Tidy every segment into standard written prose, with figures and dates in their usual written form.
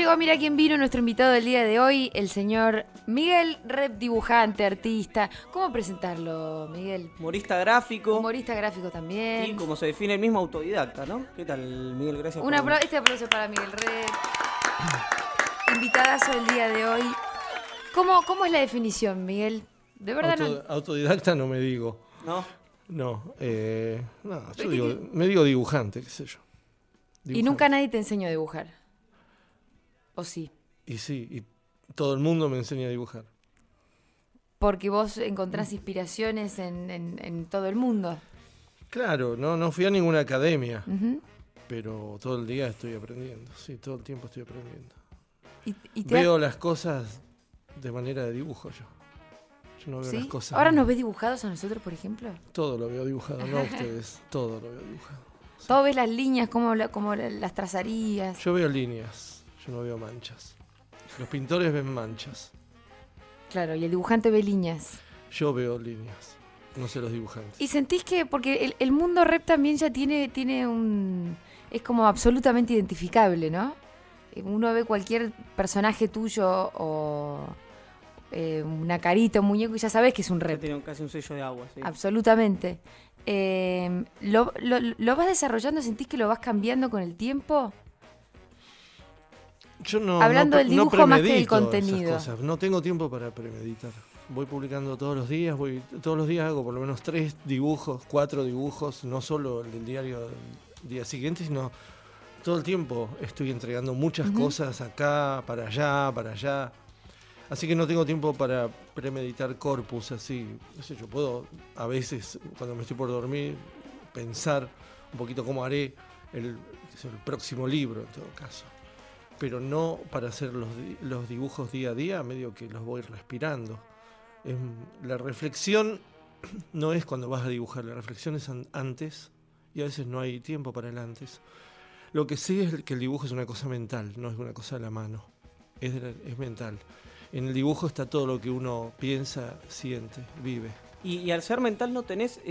llegó, mira quién vino, nuestro invitado del día de hoy, el señor Miguel Rep, dibujante, artista. ¿Cómo presentarlo, Miguel? Humorista gráfico. Humorista gráfico también. Y como se define el mismo, autodidacta, ¿no? ¿Qué tal, Miguel? Gracias por... Este aplauso para Miguel Rep. Invitadazo del día de hoy. ¿Cómo es la definición, Miguel? De verdad Autodidacta no me digo. ¿No? No, me digo dibujante, qué sé yo. Dibujante. Y nunca nadie te enseñó a dibujar. ¿O sí? Y sí, y todo el mundo me enseña a dibujar. Porque vos encontrás inspiraciones en todo el mundo. Claro, no fui a ninguna academia, Uh-huh. pero todo el día estoy aprendiendo, sí, todo el tiempo estoy aprendiendo. ¿Y Veo las cosas de manera de dibujo yo. Yo no veo ¿Sí? las cosas. ¿Ahora nos ves dibujados a nosotros, por ejemplo? Todo lo veo dibujado, no a ustedes, todo lo veo dibujado. Sí. Todo ves las líneas, cómo las trazarías. Yo veo líneas, yo no veo manchas. Los pintores ven manchas. Claro, y el dibujante ve líneas. Yo veo líneas, no sé los dibujantes. ¿Y sentís que, porque el mundo rep también ya tiene un... es como absolutamente identificable, ¿no? Uno ve cualquier personaje tuyo o una carita, un muñeco y ya sabes que es un rep. Tiene casi un sello de agua, sí. Absolutamente. ¿Lo vas desarrollando? ¿Sentís que lo vas cambiando con el tiempo? Yo no, Hablando del dibujo más que del contenido. Esas cosas. No tengo tiempo para premeditar. Voy publicando todos los días, hago por lo menos 3 dibujos, 4 dibujos, no solo el del diario del día siguiente, sino todo el tiempo estoy entregando muchas cosas acá, para allá. Así que no tengo tiempo para premeditar corpus así. No sé, yo puedo a veces, cuando me estoy por dormir, pensar un poquito cómo haré el próximo libro en todo caso. Pero no para hacer los dibujos día a día, medio que los voy respirando. La reflexión no es cuando vas a dibujar, la reflexión es antes, y a veces no hay tiempo para el antes. Lo que sí es que el dibujo es una cosa mental, no es una cosa de la mano, es mental. En el dibujo está todo lo que uno piensa, siente, vive. Y al ser mental no tenés...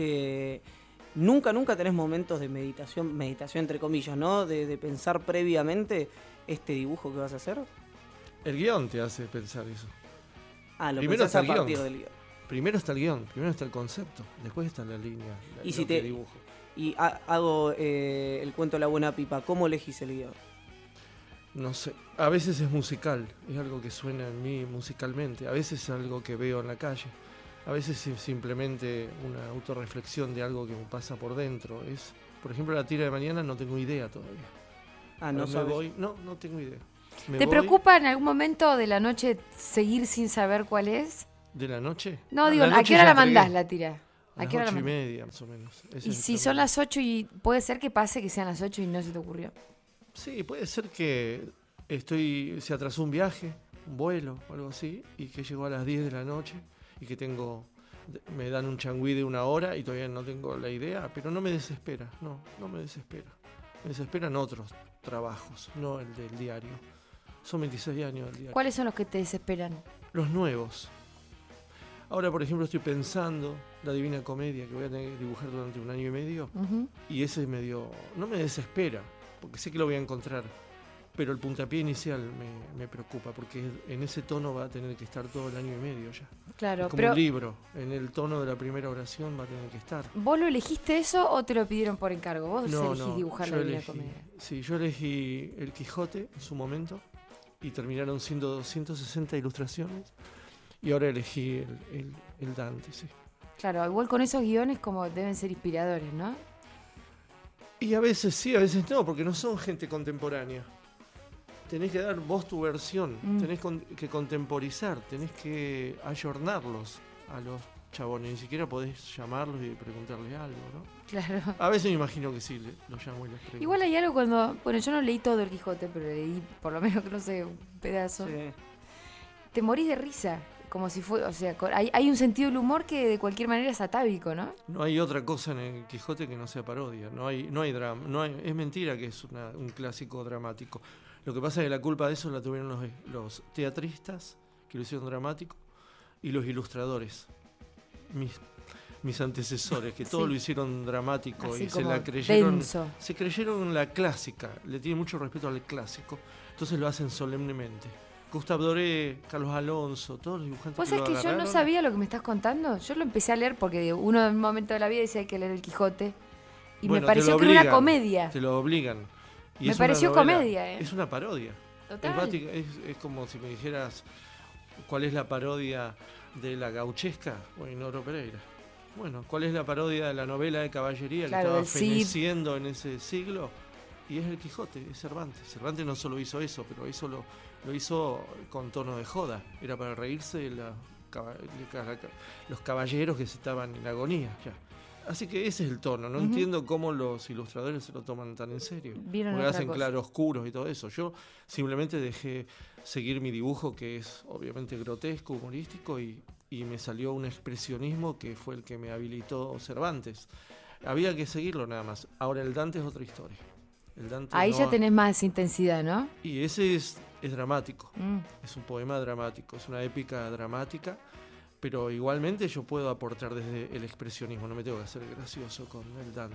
Nunca tenés momentos de meditación entre comillas, ¿no? De pensar previamente este dibujo que vas a hacer. El guión te hace pensar eso. Lo primero pensás está a el partir guión. del guión. Primero está el guión, primero está el concepto, después está la línea, Y lo si que dibujo. Y hago el cuento La Buena Pipa, ¿cómo elegís el guión? No sé, a veces es musical, es algo que suena en mí musicalmente, a veces es algo que veo en la calle, a veces es simplemente una autorreflexión de algo que me pasa por dentro. Por ejemplo, la tira de mañana no tengo idea todavía. No sabes. No tengo idea. ¿Te preocupa en algún momento de la noche seguir sin saber cuál es? ¿De la noche? No, digo, ¿a qué hora la mandás la tira? A las 8:30, más o menos. Y si son las 8 y puede ser que pase que sean las 8 y no se te ocurrió. Sí, puede ser que se atrasó un viaje, un vuelo o algo así, y que llegó a las 10 de la noche y que me dan un changüí de 1 hora y todavía no tengo la idea, pero no me desespera, no me desespera. Me desesperan otros trabajos, no el del diario. Son 26 años del diario. ¿Cuáles son los que te desesperan? Los nuevos. Ahora, por ejemplo, estoy pensando la Divina Comedia que voy a tener que dibujar durante 1 año y medio, y ese no me desespera, porque sé que lo voy a encontrar, pero el puntapié inicial me preocupa, porque en ese tono va a tener que estar todo el año y medio ya. Claro, es como un libro, en el tono de la primera oración va a tener que estar. ¿Vos lo elegiste eso o te lo pidieron por encargo? ¿Vos elegís dibujar la Divina elegí, Comedia? Sí, yo elegí El Quijote en su momento, y terminaron siendo 260 ilustraciones, y ahora elegí el Dante, sí. Claro, igual con esos guiones como deben ser inspiradores, ¿no? Y a veces sí, a veces no, porque no son gente contemporánea. Tenés que dar vos tu versión, tenés que contemporizar, tenés que ayornarlos a los chabones. Ni siquiera podés llamarlos y preguntarles algo, ¿no? Claro. A veces me imagino que sí, los llamo y les pregunto. Igual hay algo bueno, yo no leí todo el Quijote, pero leí por lo menos, no sé, un pedazo. Sí. Te morís de risa, como si fue, o sea, hay un sentido del humor que de cualquier manera es atávico, ¿no? No hay otra cosa en el Quijote que no sea parodia, no hay drama, es mentira que es un clásico dramático. Lo que pasa es que la culpa de eso la tuvieron los teatristas, que lo hicieron dramático, y los ilustradores. mis antecesores, que todo Sí. lo hicieron dramático Así y se como la creyeron. denso. Se creyeron la clásica, le tienen mucho respeto al clásico, entonces lo hacen solemnemente. Gustave Doré, Carlos Alonso, todos los dibujantes ¿Vos que sabés lo que yo no agarraron. sabía lo que me estás contando? Yo lo empecé a leer porque uno en un momento de la vida dice hay que leer El Quijote. Y Bueno, me te lo pareció que era una obligan, comedia. Te lo obligan. Y Me es una pareció novela, comedia, ¿eh? Es una parodia. Total. Es como si me dijeras cuál es la parodia de la gauchesca o Inoro Pereira. Bueno, ¿cuál es la parodia de la novela de caballería Claro, que del estaba Cid. feneciendo en ese siglo? Y es El Quijote, es Cervantes. Cervantes no solo hizo eso, pero lo hizo con tono de joda. Era para reírse de los caballeros que estaban en agonía ya. Así que ese es el tono. No Ujú. entiendo cómo los ilustradores se lo toman tan en serio. Vieron Porque otra hacen cosa. claroscuros y todo eso. Yo simplemente dejé seguir mi dibujo, que es obviamente grotesco, humorístico, y me salió un expresionismo que fue el que me habilitó Cervantes. Había que seguirlo nada más. Ahora el Dante es otra historia. El Dante Ahí no- ya tenés más intensidad, ¿no? Y ese es dramático. Mm. Es un poema dramático, es una épica dramática, pero igualmente yo puedo aportar desde el expresionismo, no me tengo que hacer gracioso con el Dante.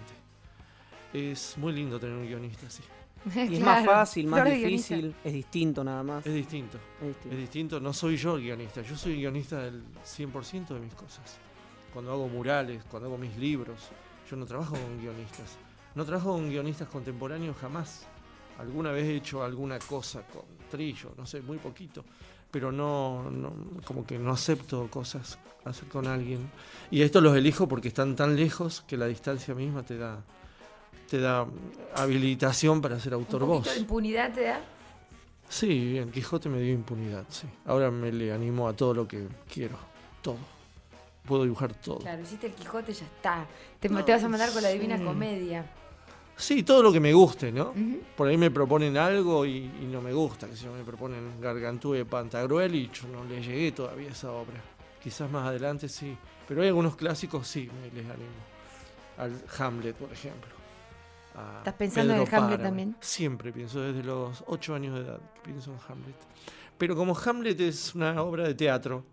Es muy lindo tener un guionista así. Y es Claro, más fácil, más flor de guionista. difícil, es distinto nada más. Es distinto, Es distinto. es distinto. No soy yo el guionista, yo soy el guionista del 100% de mis cosas. Cuando hago murales, cuando hago mis libros, yo no trabajo con guionistas. No trabajo con guionistas contemporáneos jamás. Alguna vez he hecho alguna cosa con Trillo, no sé, muy poquito. Pero no, como que no acepto cosas hacer con alguien. Y estos los elijo porque están tan lejos que la distancia misma te da habilitación para ser autor Un vos. poquito de impunidad te da. Sí, el Quijote me dio impunidad, sí. Ahora me le animo a todo lo que quiero, todo. Puedo dibujar todo. Claro, hiciste El Quijote, ya está. Te No, vas a mandar con la Divina sí. Comedia. Sí, todo lo que me guste, ¿no? Ujú. Por ahí me proponen algo y no me gusta, que si no me proponen Gargantúa de Pantagruel y yo no le llegué todavía a esa obra. Quizás más adelante sí, pero hay algunos clásicos sí, me les animo. Al Hamlet, por ejemplo. A ¿Estás pensando en Pedro el Hamlet Páramo. también? Siempre pienso, desde los 8 años de edad pienso en Hamlet. Pero como Hamlet es una obra de teatro,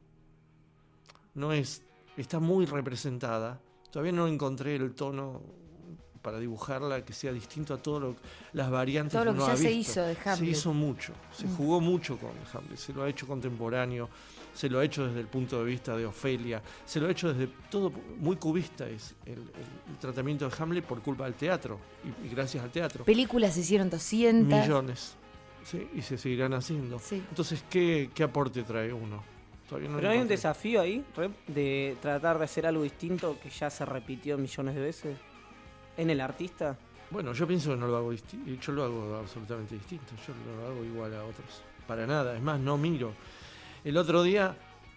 está muy representada, todavía no encontré el tono para dibujarla que sea distinto a las variantes Todo lo que que uno ya ha se visto. hizo de Se Hamlet. hizo mucho, se jugó mucho con Hamlet, se lo ha hecho contemporáneo, se lo ha hecho desde el punto de vista de Ofelia, se lo ha hecho desde todo, muy cubista es el tratamiento de Hamlet por culpa del teatro y gracias al teatro. Películas se hicieron 200. Millones, sí, y se seguirán haciendo. Sí. Entonces, ¿qué aporte trae uno? Todavía no Pero lo hay un encontré. desafío ahí, Rep, de tratar de hacer algo distinto que ya se repitió millones de veces en el artista. Bueno, yo pienso que no lo hago distinto, yo lo hago absolutamente distinto, yo no lo hago igual a otros, para nada, es más, no miro. El otro día,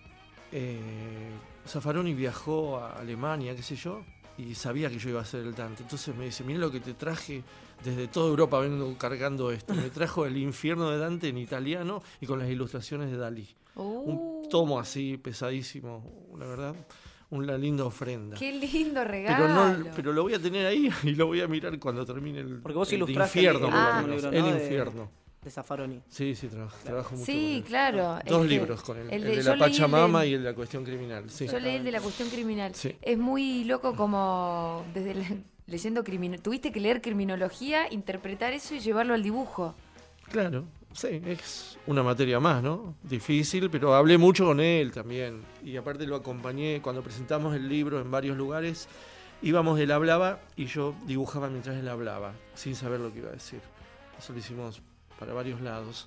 Zaffaroni viajó a Alemania, qué sé yo, y sabía que yo iba a hacer el Dante, entonces me dice, mira lo que te traje, desde toda Europa vengo cargando esto, me trajo El infierno de Dante en italiano y con las ilustraciones de Dalí. Un tomo así, pesadísimo, la verdad, una linda ofrenda. Qué lindo Pero, regalo. pero lo voy a tener ahí y lo voy a mirar cuando termine el, Porque vos el ilustraste infierno. el por lo último menos. libro, ¿no? El de- infierno. De Zaffaroni. Sí, trabajo mucho. con Sí, él. claro. Dos es que libros con él. El de yo la leí el Pachamama de- y el de la cuestión criminal. Sí. Yo leí el de la cuestión criminal. Sí. Es muy loco como leyendo tuviste que leer criminología, interpretar eso y llevarlo al dibujo. Claro, sí, es una materia más, ¿no? Difícil, pero hablé mucho con él también. Y aparte lo acompañé cuando presentamos el libro en varios lugares. Íbamos, él hablaba y yo dibujaba mientras él hablaba, sin saber lo que iba a decir. Eso lo hicimos para varios lados.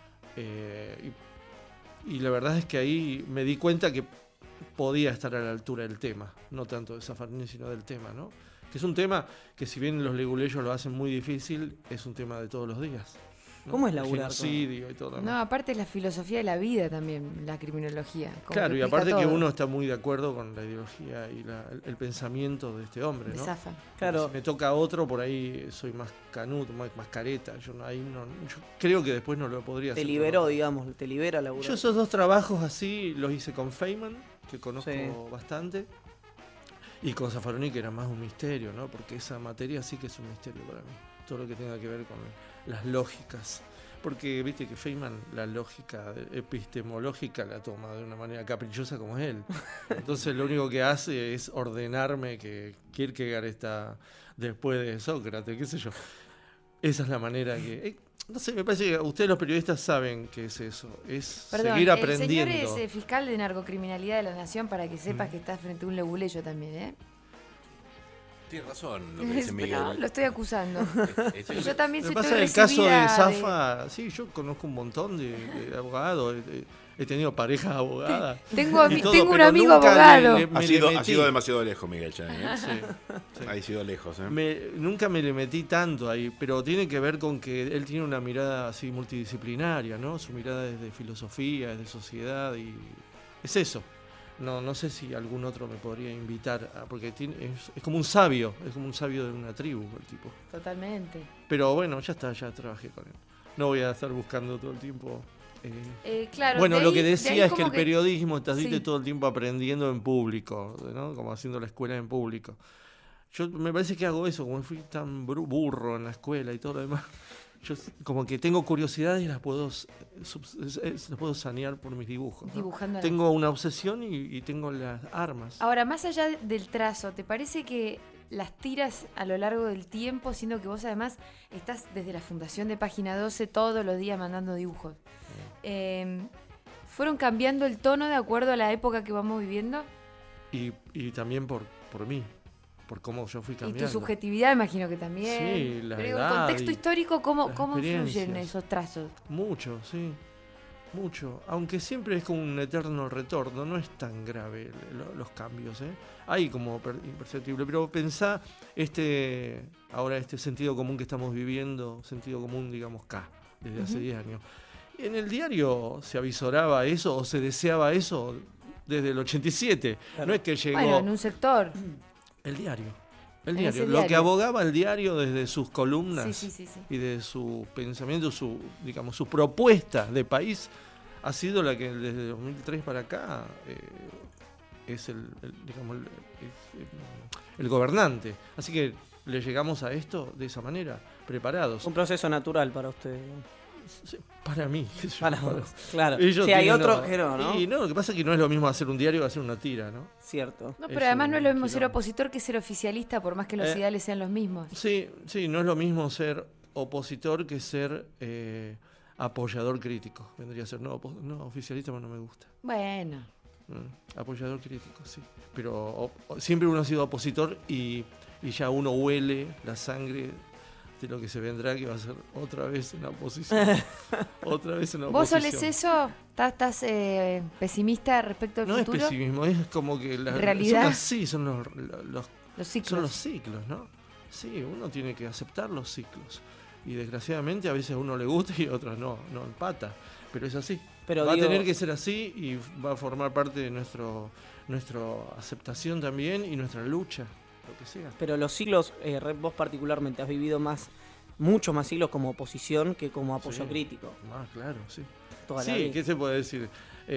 Y la verdad es que ahí me di cuenta que podía estar a la altura del tema, no tanto de Zaffaroni, sino del tema, ¿no? Que es un tema que, si bien los leguleyos lo hacen muy difícil, es un tema de todos los días, ¿no? ¿Cómo es El laburar con- genocidio y todo, No, aparte es la filosofía de la vida también, la criminología. como Claro, que y explica aparte que todo. uno está muy de acuerdo con la ideología y el pensamiento de este hombre, De ¿no? Zafa. Claro. Si me toca otro, por ahí soy más canuto, más careta. Yo creo que después no lo podría hacer. Te liberó, digamos, te libera laburar. Yo esos dos trabajos así los hice con Feynman, que conozco Sí. bastante, y con Zaffaroni, que era más un misterio, ¿no? Porque esa materia sí que es un misterio para mí. Todo lo que tenga que ver con las lógicas. Porque viste que Feynman la lógica epistemológica la toma de una manera caprichosa como es él. Entonces lo único que hace es ordenarme que Kierkegaard está después de Sócrates, qué sé yo. Esa es la manera que... no sé, me parece que ustedes los periodistas saben que es eso, es seguir aprendiendo. El señor es fiscal de narcocriminalidad de la Nación, para que sepas que estás frente a un leguleyo también, ¿eh? Tiene razón lo que dice Miguel. No, lo estoy acusando. Yo también Lo soy que pasa es el caso de Zaffa, sí, yo conozco un montón de abogados, he tenido parejas abogadas. Tengo un amigo abogado. Ha sido demasiado lejos, Miguel, ya, ¿eh? Sí. Ha sido lejos, ¿eh? Nunca me le metí tanto ahí, pero tiene que ver con que él tiene una mirada así multidisciplinaria, ¿no? Su mirada es de filosofía, es de sociedad y es eso. No sé si algún otro me podría invitar, porque es como un sabio, de una tribu el tipo. Totalmente. Pero bueno, ya trabajé con él. No voy a estar buscando todo el tiempo. Claro, bueno, lo que de decía ahí es que el periodismo estás sí. todo el tiempo aprendiendo en público, ¿no? Como haciendo la escuela en público. Yo me parece que hago eso, como fui tan burro en la escuela y todo lo demás. Yo como que tengo curiosidades y las puedo sanear por mis dibujos, ¿no? Dibujando. Tengo una obsesión y tengo las armas. Ahora, más allá del trazo, ¿te parece que las tiras a lo largo del tiempo, siendo que vos además estás desde la fundación de Página 12 todos los días mandando dibujos, fueron cambiando el tono de acuerdo a la época que vamos viviendo? Y también por mí. Por cómo yo fui cambiando. Y tu subjetividad, imagino que también. Sí, la pero edad en el contexto histórico, ¿cómo influyen esos trazos? Mucho, sí. Mucho. Aunque siempre es como un eterno retorno, no es tan grave los cambios, ¿eh? Hay como imperceptible, pero pensá ahora este sentido común que estamos viviendo, sentido común, digamos, desde hace 10 años. Y en el diario se avisoraba eso o se deseaba eso desde el 87. Claro. No es que llegó... Bueno, en un sector... El diario. Lo que abogaba el diario desde sus columnas sí. y de su pensamiento, su propuesta de país, ha sido la que desde 2003 para acá es el gobernante. Así que le llegamos a esto de esa manera, preparados. Un proceso natural para usted. Para mí. Para vos, claro. Si hay otro que no. Y no, lo que pasa es que no es lo mismo hacer un diario que hacer una tira, ¿no? Cierto. No, pero además no es lo mismo ser opositor que ser oficialista, por más que los ideales sean los mismos. Sí, no es lo mismo ser opositor que ser apoyador crítico. Vendría a ser, no, oficialista no me gusta. Bueno. Apoyador crítico, sí. Pero siempre uno ha sido opositor y ya uno huele la sangre de lo que se vendrá, que va a ser otra vez una oposición. ¿Vos solés eso? ¿Estás pesimista respecto al futuro? No es pesimismo, es como que la realidad. Son los ciclos. Son los ciclos, ¿no? Sí, uno tiene que aceptar los ciclos. Y desgraciadamente a veces a uno le gusta y a otros no empata. Pero es así. Va a tener que ser así y va a formar parte de nuestra aceptación también y nuestra lucha. Lo que sea. Pero los siglos, vos particularmente has vivido muchos más siglos como oposición que como apoyo crítico. Ah, claro, sí. Sí, ¿qué se puede decir?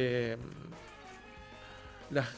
Las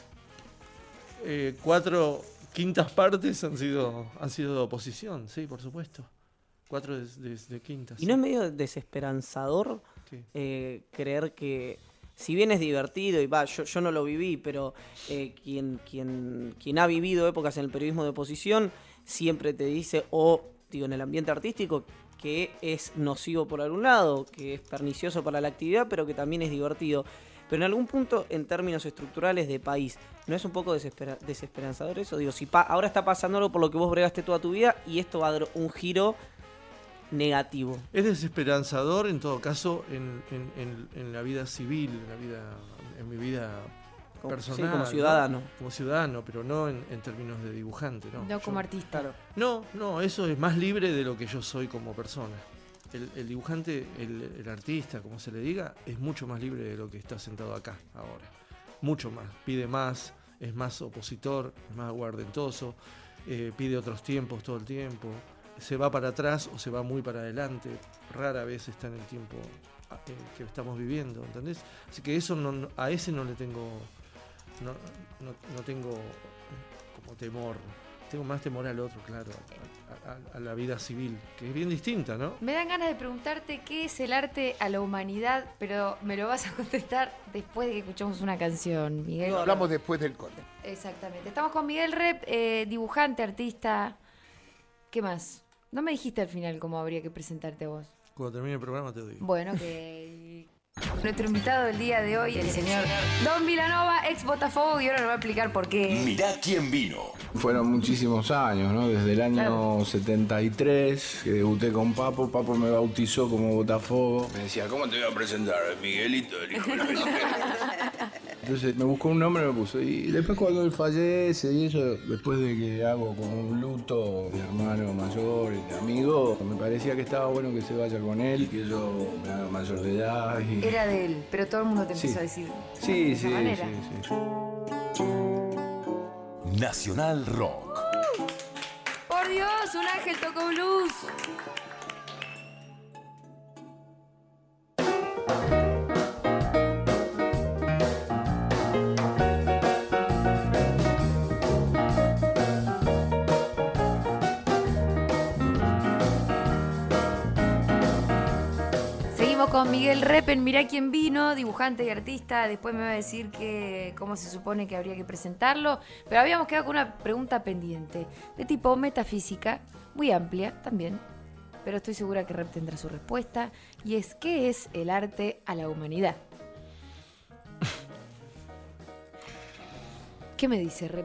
4/5 partes han sido de oposición, sí, por supuesto. 4 de quintas. ¿Y no es medio desesperanzador creer que, si bien es divertido, y yo no lo viví, pero quien ha vivido épocas en el periodismo de oposición siempre te dice, en el ambiente artístico, que es nocivo por algún lado, que es pernicioso para la actividad, pero que también es divertido. Pero en algún punto, en términos estructurales de país, ¿no es un poco desesperanzador eso? Digo, si ahora está pasando algo por lo que vos bregaste toda tu vida y esto va a dar un giro negativo. Es desesperanzador en todo caso en la vida civil, en mi vida personal. Sí, como ciudadano. ¿no? Como ciudadano, pero no en términos de dibujante. No como artista. Claro. No, eso es más libre de lo que yo soy como persona. El dibujante, el artista, como se le diga, es mucho más libre de lo que está sentado acá ahora. Mucho más. Pide más, es más opositor, es más aguardentoso, pide otros tiempos todo el tiempo. Se va para atrás o se va muy para adelante, rara vez está en el tiempo que estamos viviendo, ¿entendés? Así que eso a ese no le tengo, no tengo como temor tengo más temor al otro, claro, a la vida civil, que es bien distinta, ¿no? Me dan ganas de preguntarte qué es el arte a la humanidad, pero me lo vas a contestar después de que escuchemos una canción, Miguel. No, hablamos después del corte. Exactamente. Estamos con Miguel Rep, dibujante, artista. ¿Qué más? No me dijiste al final cómo habría que presentarte a vos. Cuando termine el programa te digo. Bueno, que nuestro invitado del día de hoy, el señor Don Vilanova, ex Botafogo, y ahora nos va a explicar por qué. Mirá quién vino. Fueron muchísimos años, ¿no? Desde el año 73, que debuté con Papo. Papo me bautizó como Botafogo. Me decía, ¿cómo te voy a presentar? Miguelito, el hijo de la vecina. Entonces me buscó un nombre y me puso. Y después cuando él fallece y eso, después de que hago como un luto de hermano mayor y de amigo, me parecía que estaba bueno que se vaya con él, que yo me haga mayor de edad. Y... Era de él, pero todo el mundo te empezó a decir de esa manera. Sí. Nacional Rock. ¡Por Dios! ¡Un ángel tocó blues! Con Miguel Rep en Mirá quién vino, dibujante y artista. Después me va a decir cómo se supone que habría que presentarlo. Pero habíamos quedado con una pregunta pendiente, de tipo metafísica, muy amplia también. Pero estoy segura que Rep tendrá su respuesta. Y es, ¿qué es el arte a la humanidad? ¿Qué me dice Rep?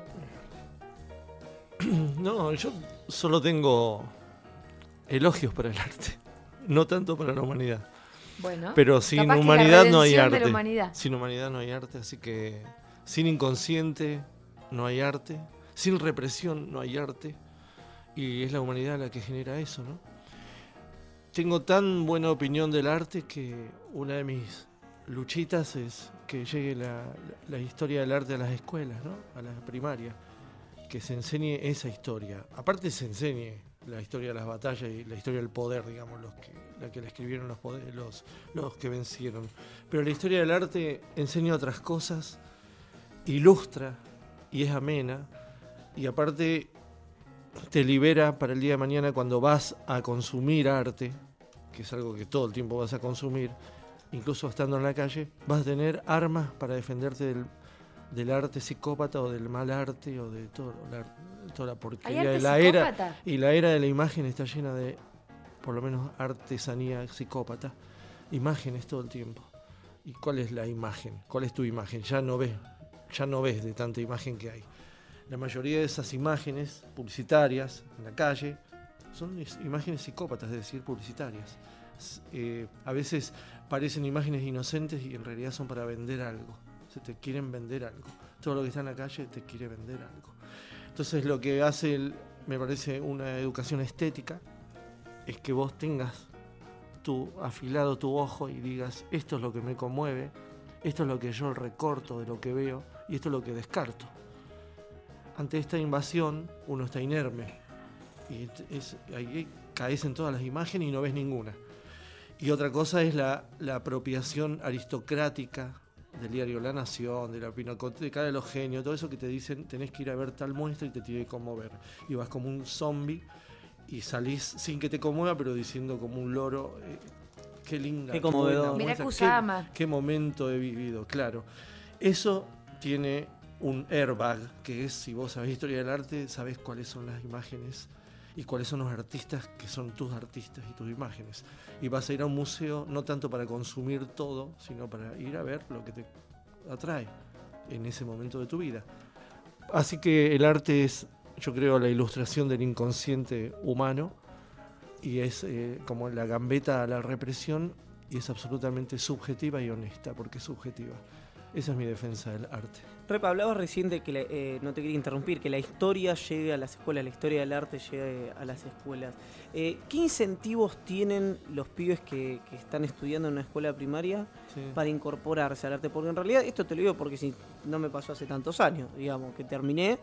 No, yo solo tengo elogios para el arte, no tanto para la humanidad. Bueno, pero sin humanidad no hay arte. Sin humanidad no hay arte, así que sin inconsciente no hay arte, sin represión no hay arte, y es la humanidad la que genera eso, ¿no? Tengo tan buena opinión del arte que una de mis luchitas es que llegue la historia del arte a las escuelas, ¿no? A las primarias, que se enseñe esa historia. Aparte se enseñe la historia de las batallas y la historia del poder, digamos, la que la escribieron los que vencieron. Pero la historia del arte enseña otras cosas, ilustra y es amena, y aparte te libera para el día de mañana cuando vas a consumir arte, que es algo que todo el tiempo vas a consumir, incluso estando en la calle, vas a tener armas para defenderte del arte psicópata o del mal arte o de toda la porquería de la era. Y la era de la imagen está llena de, por lo menos, artesanía psicópata. Imágenes todo el tiempo. ¿Y cuál es la imagen? ¿Cuál es tu imagen? Ya no ves de tanta imagen que hay. La mayoría de esas imágenes publicitarias en la calle son imágenes psicópatas, es decir, publicitarias. A veces parecen imágenes inocentes y en realidad son para vender algo. Te quieren vender algo. Todo lo que está en la calle te quiere vender algo. Entonces lo que hace, me parece, una educación estética es que vos tengas afilado tu ojo y digas, esto es lo que me conmueve, esto es lo que yo recorto de lo que veo y esto es lo que descarto. Ante esta invasión uno está inerme y ahí caes en todas las imágenes y no ves ninguna. Y otra cosa es la apropiación aristocrática del diario La Nación, de la Pinacoteca de los Genios, todo eso que te dicen, tenés que ir a ver tal muestra y te tiene que conmover. Y vas como un zombie y salís sin que te conmueva, pero diciendo como un loro, qué linda, qué conmovedor. Mirá Kusama. Qué momento he vivido, claro. Eso tiene un airbag, que es, si vos sabés historia del arte, sabés cuáles son las imágenes y cuáles son los artistas que son tus artistas y tus imágenes. Y vas a ir a un museo no tanto para consumir todo, sino para ir a ver lo que te atrae en ese momento de tu vida. Así que el arte es, yo creo, la ilustración del inconsciente humano y es como la gambeta a la represión y es absolutamente subjetiva y honesta, porque es subjetiva. Esa es mi defensa del arte. Rep, hablabas recién de que, no te quería interrumpir, que la historia llegue a las escuelas, la historia del arte llegue a las escuelas. ¿Qué incentivos tienen los pibes que están estudiando en una escuela primaria para incorporarse al arte? Porque en realidad, esto te lo digo porque si no me pasó hace tantos años, digamos, que terminé,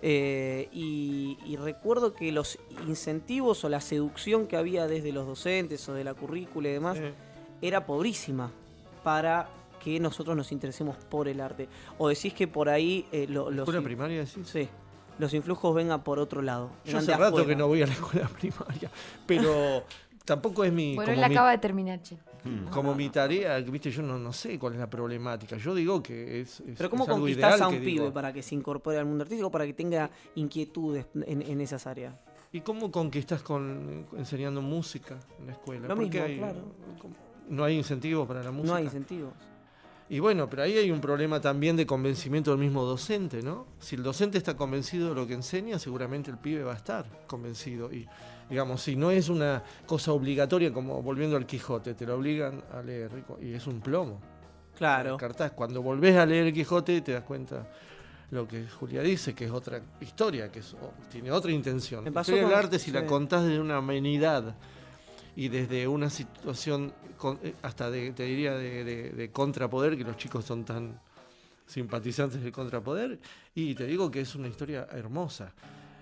y recuerdo que los incentivos o la seducción que había desde los docentes o de la currícula y demás era pobrísima para que nosotros nos interesemos por el arte. O decís que por ahí... ¿Escuela primaria decís? Sí. los influjos vengan por otro lado. Yo hace rato que no voy a la escuela primaria, pero tampoco es mi... Bueno, él acaba de terminar, che. Como mi tarea, viste, yo no sé cuál es la problemática. Yo digo que es Pero ¿cómo conquistás a un pibe para que se incorpore al mundo artístico, para que tenga inquietudes en esas áreas? ¿Y cómo conquistas enseñando música en la escuela? Lo mismo, claro. No hay incentivos para la música. No hay incentivos. Y bueno, pero ahí hay un problema también de convencimiento del mismo docente, ¿no? Si el docente está convencido de lo que enseña, seguramente el pibe va a estar convencido. Y, digamos, si no es una cosa obligatoria, como volviendo al Quijote, te lo obligan a leer, y es un plomo. Claro. Cuando volvés a leer el Quijote, te das cuenta lo que Julia dice, que es otra historia, tiene otra intención. La historia del arte, si la contás desde una amenidad y desde una situación hasta te diría de contrapoder, que los chicos son tan simpatizantes del contrapoder, y te digo que es una historia hermosa.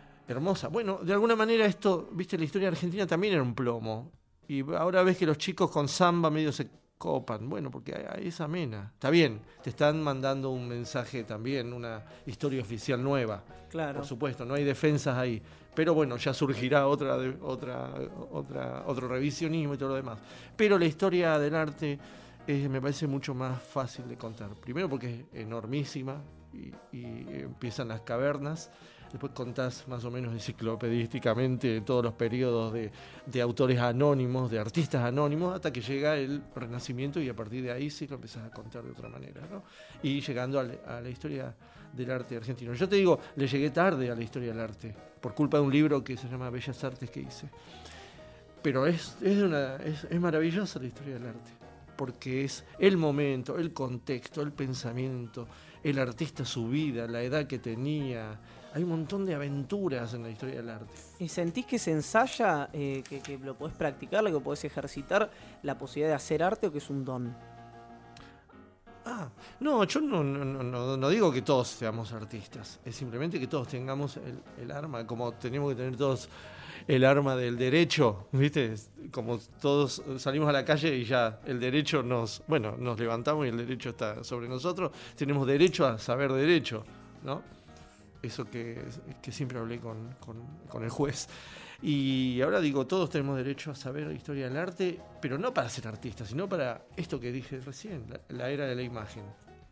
Bueno, de alguna manera esto, viste, la historia argentina también era un plomo, y ahora ves que los chicos con samba medio se copan, bueno, porque es amena. Está bien, te están mandando un mensaje también, una historia oficial nueva. Claro. Por supuesto, no hay defensas ahí. Pero bueno, ya surgirá otro revisionismo y todo lo demás. Pero la historia del arte me parece mucho más fácil de contar. Primero porque es enormísima y empiezan las cavernas. Después contás más o menos enciclopedísticamente todos los periodos de autores anónimos, de artistas anónimos, hasta que llega el Renacimiento y a partir de ahí sí lo empezás a contar de otra manera, ¿no? Y llegando a la historia del arte argentino. Yo te digo, le llegué tarde a la historia del arte, por culpa de un libro que se llama Bellas Artes que hice. Pero es maravillosa la historia del arte, porque es el momento, el contexto, el pensamiento, el artista, su vida, la edad que tenía. Hay un montón de aventuras en la historia del arte. ¿Y sentís que se ensaya, que lo podés practicar, que podés ejercitar, la posibilidad de hacer arte, o que es un don? No, yo no digo que todos seamos artistas. Es simplemente que todos tengamos el arma, como tenemos que tener todos el arma del derecho, ¿viste? Como todos salimos a la calle y ya el derecho nos levantamos y el derecho está sobre nosotros. Tenemos derecho a saber derecho, ¿no? Eso que siempre hablé con el juez. Y ahora digo, todos tenemos derecho a saber la historia del arte, pero no para ser artistas, sino para esto que dije recién, la era de la imagen.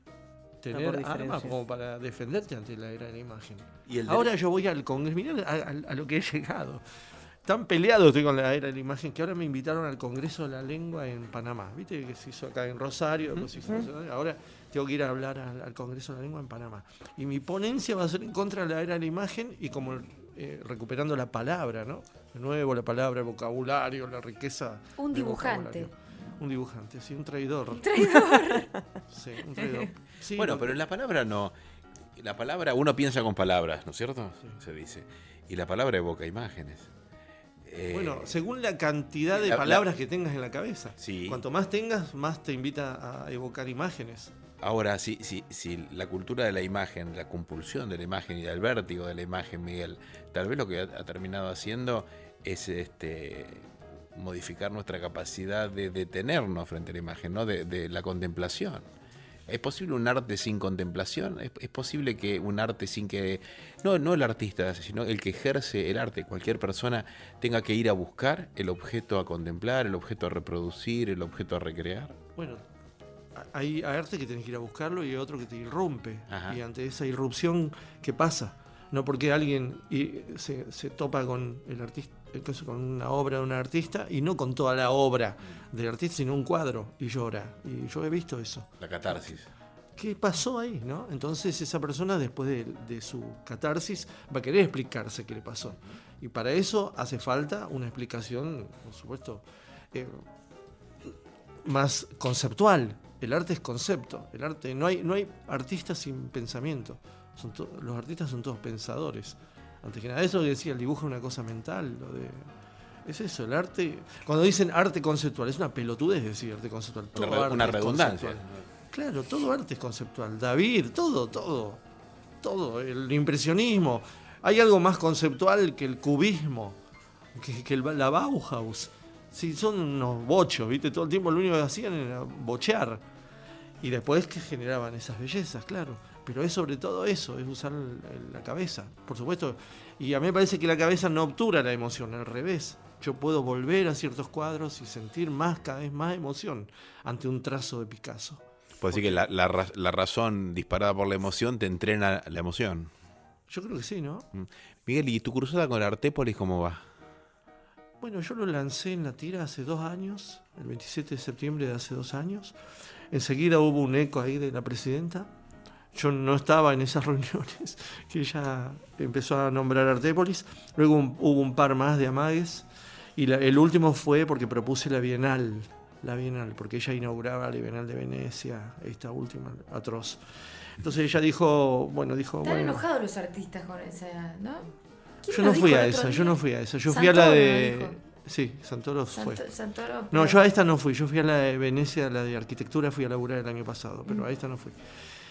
Tener armas como para defenderte ante la era de la imagen. Ahora yo voy al Congreso, mirá a lo que he llegado. Tan peleado estoy con la era de la imagen que ahora me invitaron al Congreso de la Lengua en Panamá. ¿Viste que se hizo acá en Rosario? Ahora tengo que ir a hablar al Congreso de la Lengua en Panamá. Y mi ponencia va a ser en contra de la era de la imagen y como recuperando la palabra, ¿no? De nuevo la palabra, el vocabulario, la riqueza. Un dibujante. Un dibujante, sí, un traidor. ¿Un traidor? Sí, un traidor. Sí, bueno, pero en la palabra no. La palabra, uno piensa con palabras, ¿no es cierto? Sí. Se dice. Y la palabra evoca imágenes. Bueno, según la cantidad de palabras que tengas en la cabeza. Sí. Cuanto más tengas, más te invita a evocar imágenes. Ahora, si la cultura de la imagen, la compulsión de la imagen y el vértigo de la imagen, Miguel, tal vez lo que ha terminado haciendo es modificar nuestra capacidad de detenernos frente a la imagen, ¿no? De la contemplación. ¿Es posible un arte sin contemplación? ¿Es posible que un arte sin que... No el artista, sino el que ejerce el arte, cualquier persona tenga que ir a buscar el objeto a contemplar, el objeto a reproducir, el objeto a recrear? Bueno, hay arte que tenés que ir a buscarlo y hay otro que te irrumpe. Ajá. Y ante esa irrupción, ¿qué pasa? No porque alguien se topa con el artista, con una obra de un artista y no con toda la obra del artista, sino un cuadro, y llora. Y yo he visto eso. La catarsis. ¿Qué pasó ahí, no? Entonces esa persona, después de su catarsis, va a querer explicarse qué le pasó. Y para eso hace falta una explicación, por supuesto, más conceptual. El arte es concepto. El arte no hay artistas sin pensamiento. Los artistas son todos pensadores. Antes que nada, eso que decía, el dibujo es una cosa mental. Es eso, el arte. Cuando dicen arte conceptual, es una pelotudez decir arte conceptual. Todo una redundancia. Claro, todo arte es conceptual. David, todo. El impresionismo. Hay algo más conceptual que el cubismo, que la Bauhaus. Sí, son unos bochos, ¿viste? Todo el tiempo lo único que hacían era bochear. Y después que generaban esas bellezas, claro. Pero es sobre todo eso, es usar la cabeza, por supuesto. Y a mí me parece que la cabeza no obtura la emoción, al revés. Yo puedo volver a ciertos cuadros y sentir cada vez más emoción ante un trazo de Picasso. Puede decir que la razón disparada por la emoción te entrena la emoción. Yo creo que sí, ¿no? Miguel, ¿y tu cruzada con Artépolis cómo va? Bueno, yo lo lancé en la tira hace 2 años, el 27 de septiembre de hace 2 años. Enseguida hubo un eco ahí de la presidenta. Yo no estaba en esas reuniones que ella empezó a nombrar Artépolis. Luego hubo un par más de amagues. Y el último fue porque propuse la Bienal, porque ella inauguraba la Bienal de Venecia, esta última, atroz. Entonces ella dijo. Están enojados los artistas con esa, ¿no? Yo no fui a esa. Yo fui a la de... Sí, Santoro fue. Santoro, no, yo a esta no fui. Yo fui a la de Venecia, la de arquitectura, fui a laburar el año pasado, pero a esta no fui.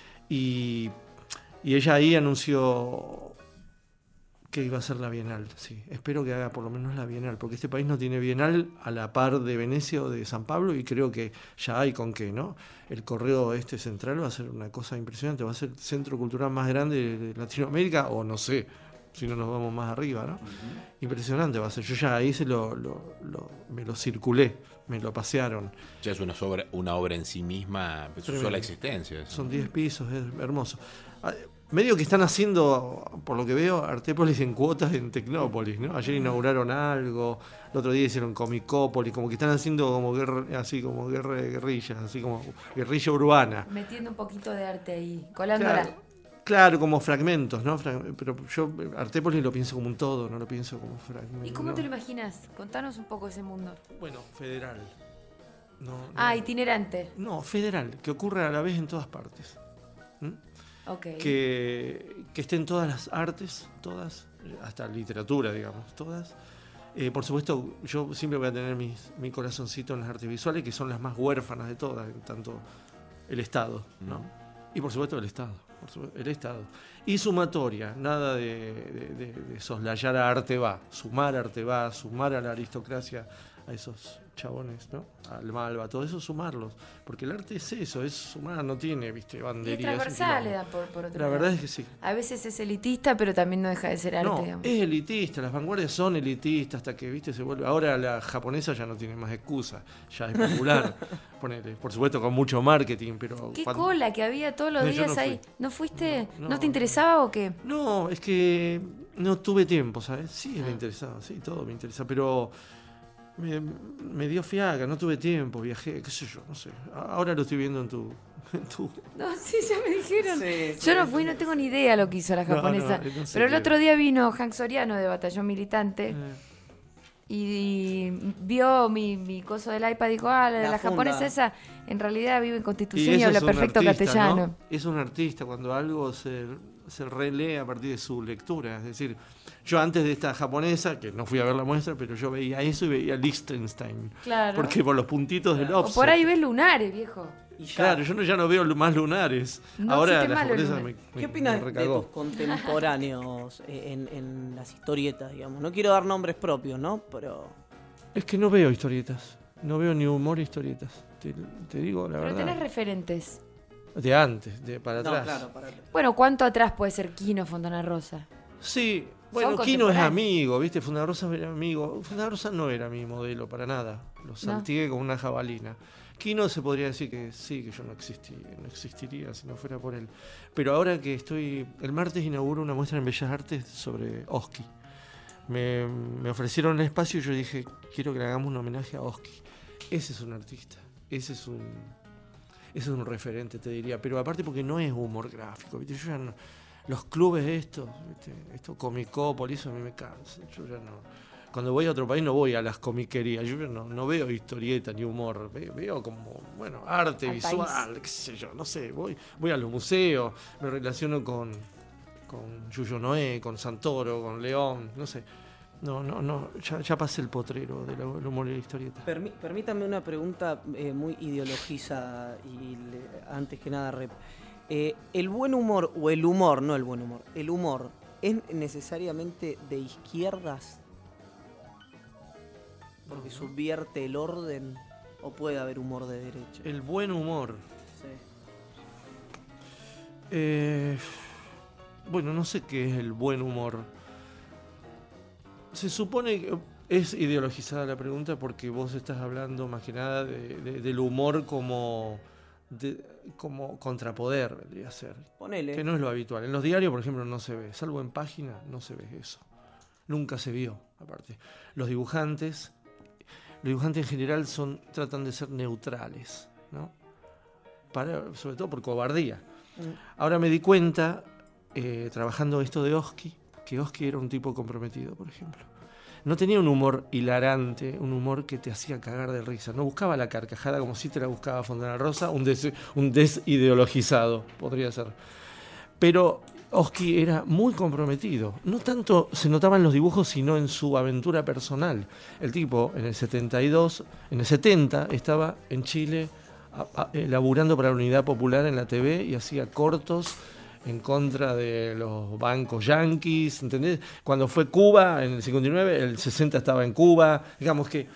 Y ella ahí anunció que iba a ser la Bienal, sí. Espero que haga por lo menos la Bienal, porque este país no tiene Bienal a la par de Venecia o de San Pablo, y creo que ya hay con qué, ¿no? El Correo Central va a ser una cosa impresionante, va a ser el centro cultural más grande de Latinoamérica, o no sé, si no nos vamos más arriba, ¿no? Impresionante va a ser. Yo ya ahí me lo circulé, me lo pasearon. Ya es una obra en sí misma, su sola existencia. Son 10 pisos, es hermoso. Medio que están haciendo, por lo que veo, Artépolis en cuotas en Tecnópolis, ¿no? Ayer inauguraron algo, el otro día hicieron Comicópolis, como que están haciendo como guerra de guerrillas, así como guerrilla urbana. Metiendo un poquito de arte ahí, colándola. Claro, como fragmentos, ¿no? Pero yo Artépolis lo pienso como un todo, no lo pienso como fragmentos. ¿Y cómo te lo imaginas? Contanos un poco ese mundo. Bueno, federal. Itinerante. No, federal, que ocurre a la vez en todas partes. Okay. Que estén todas las artes, todas, hasta literatura, digamos, todas. Por supuesto, yo siempre voy a tener mi corazoncito en las artes visuales, que son las más huérfanas de todas, tanto el Estado, ¿no? Y por supuesto el Estado. Y sumatoria, nada de soslayar a Arte sumar a la aristocracia, a esos chabones, ¿no? Al Malva, todo eso sumarlos, porque el arte es eso, es sumar, no tiene, banderías. Y es transversal, le da por otro La lado. verdad es que sí. A veces es elitista, pero también no deja de ser arte, digamos. Es elitista, las vanguardias son elitistas hasta que, se vuelve. Ahora la japonesa ya no tiene más excusa, ya es popular. Ponele, por supuesto con mucho marketing, pero... Qué cola que había todos los días no ahí. ¿No fuiste? No, ¿No te interesaba o qué? No, es que no tuve tiempo, ¿sabes? Sí, me interesaba, sí, todo me interesa, pero... Me dio fiaca, no tuve tiempo, viajé, qué sé yo, no sé. Ahora lo estoy viendo en tu... No, sí, ya me dijeron. Sí, yo no fui, no tengo ni idea lo que hizo la japonesa. No sé pero el qué. otro día vino Hank Soriano de Batallón Militante y vio mi coso del iPad y dijo, la japonesa esa en realidad vive en Constitución y habla perfecto castellano. ¿no? Es un artista cuando algo se relee a partir de su lectura. Es decir, yo antes de esta japonesa, que no fui a ver la muestra, pero yo veía eso y veía Liechtenstein. Claro. Porque por los puntitos del offset. O por ahí ves lunares, viejo. Claro, yo ya no veo más lunares. No ahora existe la más los japonesa lunares. me ¿Qué opinas de recagó. tus contemporáneos en las historietas, digamos? No quiero dar nombres propios, ¿no? Pero... Es que no veo historietas. No veo ni humor historietas. Te digo la Pero verdad. tenés referentes. De antes, para atrás. No, claro, para atrás. Bueno, ¿cuánto atrás puede ser Quino Fontana Rosa? Sí, Son bueno, Quino es contemporáneos. amigo, ¿viste? Fontana Rosa era amigo. Fontana Rosa no era mi modelo para nada. Lo saltigué como una jabalina. Quino se podría decir que sí, que yo no existiría si no fuera por él. Pero ahora que el martes inauguro una muestra en Bellas Artes sobre Oski. Me ofrecieron el espacio y yo dije, quiero que le hagamos un homenaje a Oski. Ese es un artista, ese es un referente, te diría. Pero aparte porque no es humor gráfico, ¿viste? Yo ya no, los clubes estos, ¿viste? Esto Comicópolis, eso a mí me cansa. Yo ya no. Cuando voy a otro país no voy a las comiquerías, yo no veo historieta ni humor, veo como, arte Al visual, país. qué sé yo, no sé, voy a los museos, me relaciono con Yuyo Noé, con Santoro, con León, no sé. No, ya pasé el potrero del humor y la historieta. Permítame una pregunta muy ideologiza y antes que nada, Rep. ¿El buen humor o el humor, no el buen humor, el humor es necesariamente de izquierdas? Porque subvierte el orden, o puede haber humor de derecha. El buen humor. Sí. Bueno, no sé qué es el buen humor. Se supone que es ideologizada la pregunta porque vos estás hablando más que nada del humor como contrapoder, vendría a ser. Ponele. Que no es lo habitual. En los diarios, por ejemplo, no se ve. Salvo en página, no se ve eso. Nunca se vio, aparte. Los dibujantes en general tratan de ser neutrales, ¿no? Sobre todo por cobardía. Ahora me di cuenta, trabajando esto de Oski, que Oski era un tipo comprometido, por ejemplo. No tenía un humor hilarante, un humor que te hacía cagar de risa. No buscaba la carcajada como si te la buscaba Fontana Rosa, un desideologizado, podría ser. Pero Oski era muy comprometido. No tanto se notaba en los dibujos, sino en su aventura personal. El tipo, en el 70, estaba en Chile laburando para la Unidad Popular en la TV y hacía cortos en contra de los bancos yanquis, ¿entendés? Cuando fue Cuba, en el 59, el 60 estaba en Cuba. Digamos que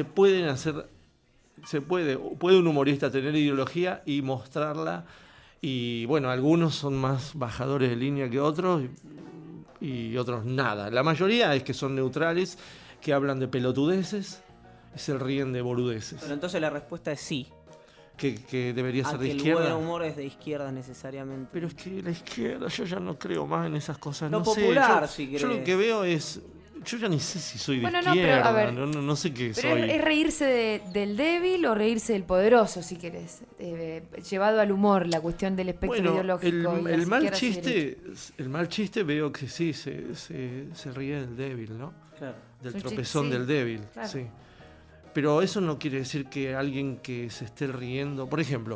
puede un humorista tener ideología y mostrarla, y bueno, algunos son más bajadores de línea que otros, y otros nada. La mayoría es que son neutrales, que hablan de pelotudeces y se ríen de boludeces. Pero entonces la respuesta es sí. Que debería ser de izquierda. El buen humor es de izquierda necesariamente. Pero es que la izquierda, yo ya no creo más en esas cosas. Lo no popular, sé, si yo lo que veo es... Yo ya ni sé si soy de izquierda, pero, a ver, no sé qué pero soy. ¿Es reírse del débil o reírse del poderoso, si querés? Llevado al humor, la cuestión del espectro ideológico. El mal chiste veo que sí, se ríe del débil, ¿no? Claro. Del tropezón del débil, claro. Sí. Pero eso no quiere decir que alguien que se esté riendo... Por ejemplo,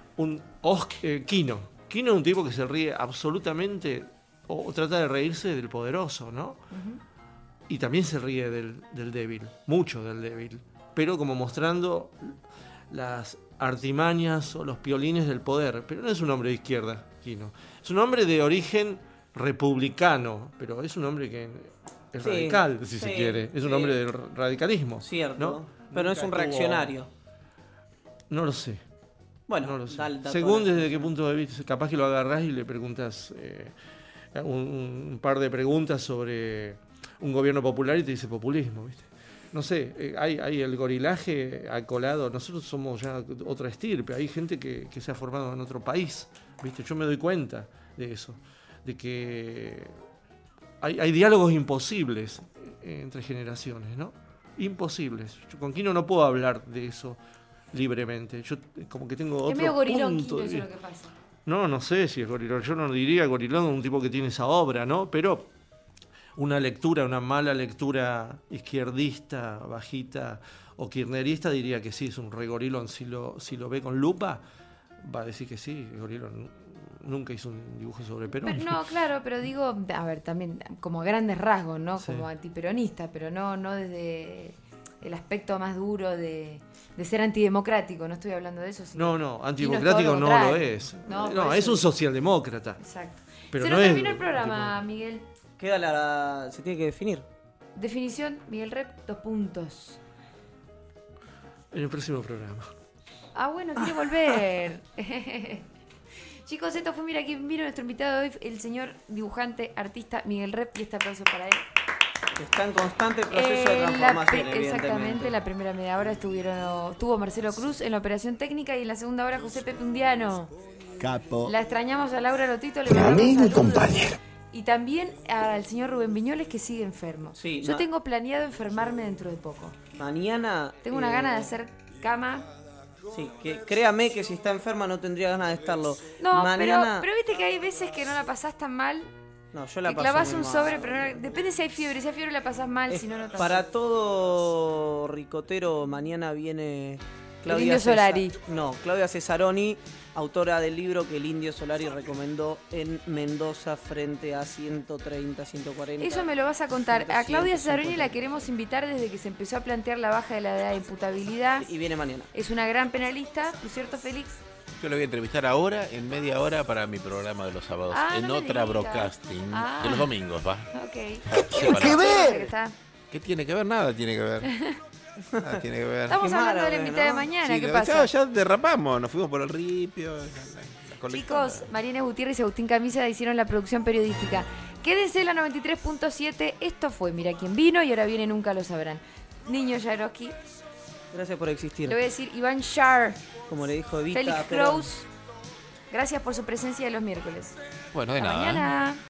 Kino. Kino es un tipo que se ríe absolutamente, o trata de reírse del poderoso, ¿no? Uh-huh. Y también se ríe del débil, mucho del débil. Pero como mostrando las artimañas o los piolines del poder. Pero no es un hombre de izquierda, Kino. Es un hombre de origen republicano, pero es un hombre que es radical, si se quiere. Es un hombre del radicalismo. Cierto. ¿no? Pero no es un reaccionario. No lo sé. Bueno, no lo sé. Según desde qué punto de vista, capaz que lo agarrás y le preguntas un par de preguntas sobre un gobierno popular y te dice populismo, ¿viste? No sé, hay el gorilaje colado. Nosotros somos ya otra estirpe. Hay gente que se ha formado en otro país, ¿viste? Yo me doy cuenta de eso, de que hay diálogos imposibles entre generaciones, ¿no? Imposibles. Yo con Kino no puedo hablar de eso libremente. Yo como que tengo otro medio gorilón, punto. Kino, eso es lo que pasa. No sé si es gorilón. Yo no diría gorilón, un tipo que tiene esa obra, ¿no? Pero una mala lectura izquierdista, bajita o kirchnerista diría que sí, es un re gorilón. Si lo ve con lupa, va a decir que sí, gorilón. Nunca hizo un dibujo sobre Perón. Pero, no, claro, pero digo, a ver, también como grandes rasgos, ¿no? Sí. Como antiperonista, pero no desde el aspecto más duro de ser antidemocrático. No estoy hablando de eso. Sino no, antidemocrático no lo es. No, es un socialdemócrata. Exacto. Pero se no nos es terminó el programa, Miguel. Se tiene que definir. Definición, Miguel Rep, 2 puntos. En el próximo programa. Bueno, quiere volver. Chicos, esto fue Mira quién vino, nuestro invitado de hoy, el señor dibujante, artista Miguel Rep, y este aplauso para él. Está en constante proceso de transformación, exactamente, la primera media hora estuvo Marcelo Cruz en la operación técnica y en la segunda hora José Pepe Undiano. Capo. La extrañamos a Laura Lotito. Amigo y compañero. Y también al señor Rubén Viñoles, que sigue enfermo. Sí, yo tengo planeado enfermarme dentro de poco. Mañana... Tengo una gana de hacer cama. Sí, que créame que si está enferma no tendría ganas de estarlo. No, mañana... pero viste que hay veces que no la pasás tan mal. No, yo la paso clavas un mal. Sobre, pero no, depende si hay fiebre. Si hay fiebre la pasás mal, si no, no tanto. Para todo ricotero, mañana viene el Indio Solari. Claudia Cesaroni, autora del libro que el Indio Solari recomendó en Mendoza frente a 130, 140. Eso me lo vas a contar. A Claudia Cesaroni la queremos invitar desde que se empezó a plantear la baja de la edad de imputabilidad. Y viene mañana. Es una gran penalista, ¿no es cierto, Félix? Yo lo voy a entrevistar ahora, en media hora, para mi programa de los sábados. En otra broadcasting. De los domingos, va. Ok. ¿Qué ver? ¿Qué tiene que ver? Nada tiene que ver. Nada tiene que ver. Estamos hablando de la mitad de mañana. Sí, ¿Qué pasa? Ya derrapamos, nos fuimos por el ripio. Chicos, Mariana Gutiérrez y Agustín Camisa hicieron la producción periodística. Quédense en la 93.7. Esto fue Mira quién vino y ahora viene Nunca lo sabrán. Niño Jaroski. Gracias por existir. Le voy a decir Iván Shar. Como le dijo Evita. Félix Kraus. Gracias por su presencia de los miércoles. Bueno, de Hasta nada. mañana.